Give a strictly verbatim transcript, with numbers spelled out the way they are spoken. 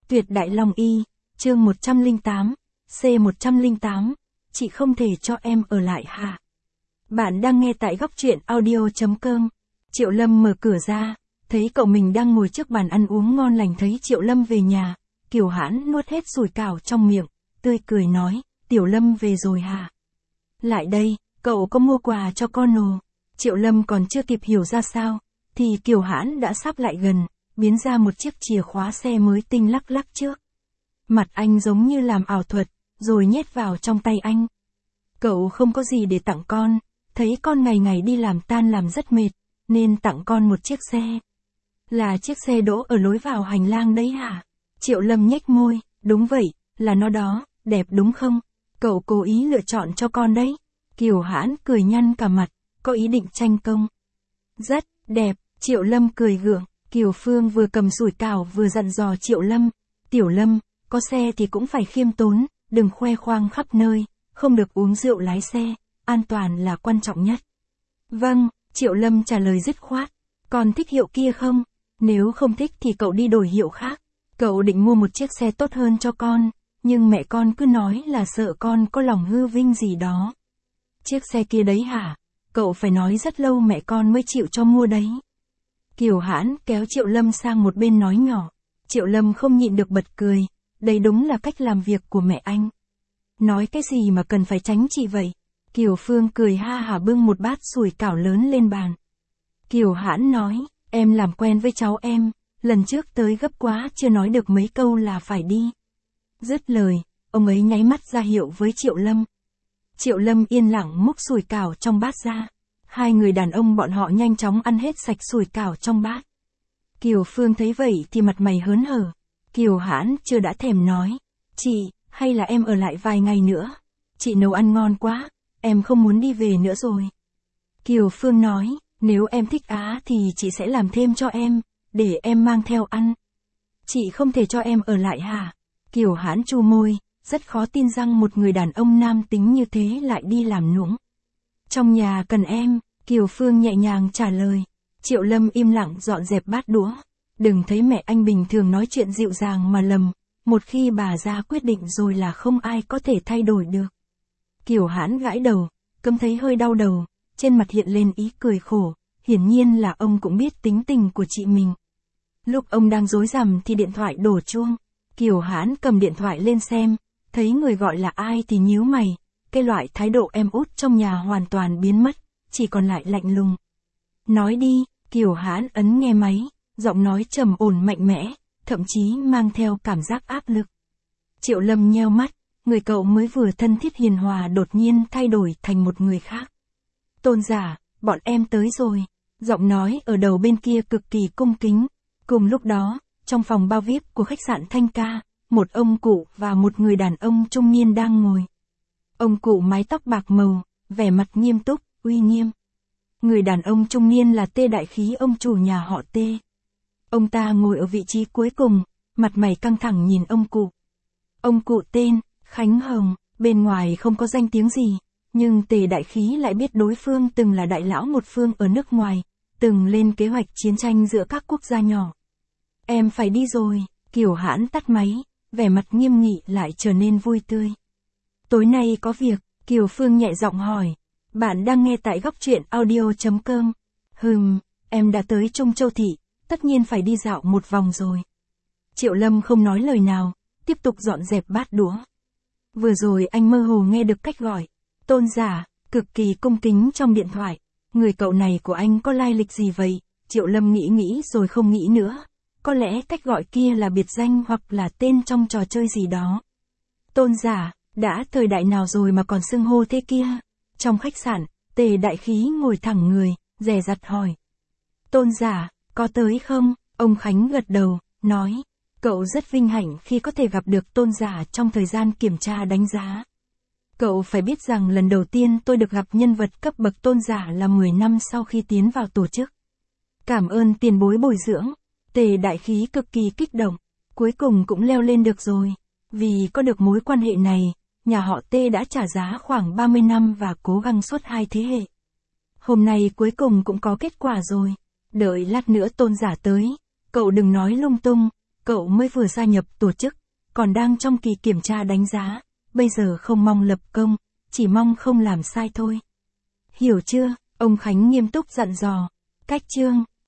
Tuyệt Đại Long Y, chương một trăm lẻ tám, C một trăm lẻ tám, chị không thể cho em ở lại hả? Bạn đang nghe tại góc truyện audio.com. Triệu Lâm mở cửa ra, thấy cậu mình đang ngồi trước bàn ăn uống ngon lành. Thấy Triệu Lâm về nhà, Kiều Hãn nuốt hết sủi cảo trong miệng, tươi cười nói, Tiểu Lâm về rồi hả? Lại đây, cậu có mua quà cho con ồ. Triệu Lâm còn chưa kịp hiểu ra sao, thì Kiều Hãn đã sắp lại gần, biến ra một chiếc chìa khóa xe mới tinh lắc lắc trước. Mặt anh giống như làm ảo thuật, rồi nhét vào trong tay anh. Cậu không có gì để tặng con, thấy con ngày ngày đi làm tan làm rất mệt, nên tặng con một chiếc xe. Là chiếc xe đỗ ở lối vào hành lang đấy hả? Triệu Lâm nhếch môi, đúng vậy, là nó đó, đẹp đúng không? Cậu cố ý lựa chọn cho con đấy. Kiều Hãn cười nhăn cả mặt, có ý định tranh công. Rất đẹp, Triệu Lâm cười gượng. Kiều Phương vừa cầm sủi cảo vừa dặn dò Triệu Lâm, Tiểu Lâm, có xe thì cũng phải khiêm tốn, đừng khoe khoang khắp nơi, không được uống rượu lái xe, an toàn là quan trọng nhất. Vâng, Triệu Lâm trả lời dứt khoát, con thích hiệu kia không? Nếu không thích thì cậu đi đổi hiệu khác. Cậu định mua một chiếc xe tốt hơn cho con, nhưng mẹ con cứ nói là sợ con có lòng hư vinh gì đó. Chiếc xe kia đấy hả? Cậu phải nói rất lâu mẹ con mới chịu cho mua đấy. Kiều Hãn kéo Triệu Lâm sang một bên nói nhỏ. Triệu Lâm không nhịn được bật cười, đây đúng là cách làm việc của mẹ anh. Nói cái gì mà cần phải tránh chị vậy? Kiều Phương cười ha hả bưng một bát sủi cảo lớn lên bàn. Kiều Hãn nói, em làm quen với cháu em, lần trước tới gấp quá chưa nói được mấy câu là phải đi. Dứt lời, ông ấy nháy mắt ra hiệu với Triệu Lâm. Triệu Lâm yên lặng múc sủi cảo trong bát ra. Hai người đàn ông bọn họ nhanh chóng ăn hết sạch sủi cảo trong bát. Kiều Phương thấy vậy thì mặt mày hớn hở. Kiều Hãn chưa đã thèm nói, chị, hay là em ở lại vài ngày nữa? Chị nấu ăn ngon quá, em không muốn đi về nữa rồi. Kiều Phương nói, nếu em thích á thì chị sẽ làm thêm cho em, để em mang theo ăn. Chị không thể cho em ở lại hả? Kiều Hãn chu môi, rất khó tin rằng một người đàn ông nam tính như thế lại đi làm nũng. Trong nhà cần em, Kiều Phương nhẹ nhàng trả lời. Triệu Lâm im lặng dọn dẹp bát đũa. Đừng thấy mẹ anh bình thường nói chuyện dịu dàng mà lầm, một khi bà ra quyết định rồi là không ai có thể thay đổi được. Kiều Hãn gãi đầu, cấm thấy hơi đau đầu, trên mặt hiện lên ý cười khổ, hiển nhiên là ông cũng biết tính tình của chị mình. Lúc ông đang rối rắm thì điện thoại đổ chuông. Kiều Hãn cầm điện thoại lên xem, thấy người gọi là ai thì nhíu mày. Cái loại thái độ em út trong nhà hoàn toàn biến mất, chỉ còn lại lạnh lùng. Nói đi, Kiều Hãn ấn nghe máy, giọng nói trầm ổn mạnh mẽ, thậm chí mang theo cảm giác áp lực. Triệu Lâm nheo mắt, người cậu mới vừa thân thiết hiền hòa đột nhiên thay đổi thành một người khác. Tôn giả, bọn em tới rồi. Giọng nói ở đầu bên kia cực kỳ cung kính. Cùng lúc đó, trong phòng bao vi ai pi của khách sạn Thanh Ca, một ông cụ và một người đàn ông trung niên đang ngồi. Ông cụ mái tóc bạc màu, vẻ mặt nghiêm túc, uy nghiêm. Người đàn ông trung niên là Tê Đại Khí, ông chủ nhà họ Tê. Ông ta ngồi ở vị trí cuối cùng, mặt mày căng thẳng nhìn ông cụ. Ông cụ tên Khánh Hồng, bên ngoài không có danh tiếng gì, nhưng Tề Đại Khí lại biết đối phương từng là đại lão một phương ở nước ngoài, từng lên kế hoạch chiến tranh giữa các quốc gia nhỏ. Em phải đi rồi, Kiều Hãn tắt máy, vẻ mặt nghiêm nghị lại trở nên vui tươi. Tối nay có việc, Kiều Phương nhẹ giọng hỏi. Bạn đang nghe tại góc truyện audio.com. Hừm, em đã tới Trung Châu Thị, tất nhiên phải đi dạo một vòng rồi. Triệu Lâm không nói lời nào, tiếp tục dọn dẹp bát đũa. Vừa rồi anh mơ hồ nghe được cách gọi, tôn giả, cực kỳ cung kính trong điện thoại. Người cậu này của anh có lai lịch gì vậy? Triệu Lâm nghĩ nghĩ rồi không nghĩ nữa. Có lẽ cách gọi kia là biệt danh hoặc là tên trong trò chơi gì đó. Tôn giả, đã thời đại nào rồi mà còn xưng hô thế kia? Trong khách sạn, Tề Đại Khí ngồi thẳng người, dè dặt hỏi. Tôn giả, có tới không? Ông Khánh gật đầu, nói. Cậu rất vinh hạnh khi có thể gặp được tôn giả trong thời gian kiểm tra đánh giá. Cậu phải biết rằng lần đầu tiên tôi được gặp nhân vật cấp bậc tôn giả là mười năm sau khi tiến vào tổ chức. Cảm ơn tiền bối bồi dưỡng. Tề Đại Khí cực kỳ kích động. Cuối cùng cũng leo lên được rồi. Vì có được mối quan hệ này, nhà họ Tê đã trả giá khoảng ba mươi năm và cố gắng suốt hai thế hệ. Hôm nay cuối cùng cũng có kết quả rồi. Đợi lát nữa tôn giả tới, cậu đừng nói lung tung, Cậu mới vừa gia nhập tổ chức, còn đang trong kỳ kiểm tra đánh giá, bây giờ không mong lập công, chỉ mong không làm sai thôi. Hiểu chưa? Ông Khánh nghiêm túc dặn dò. Cách chương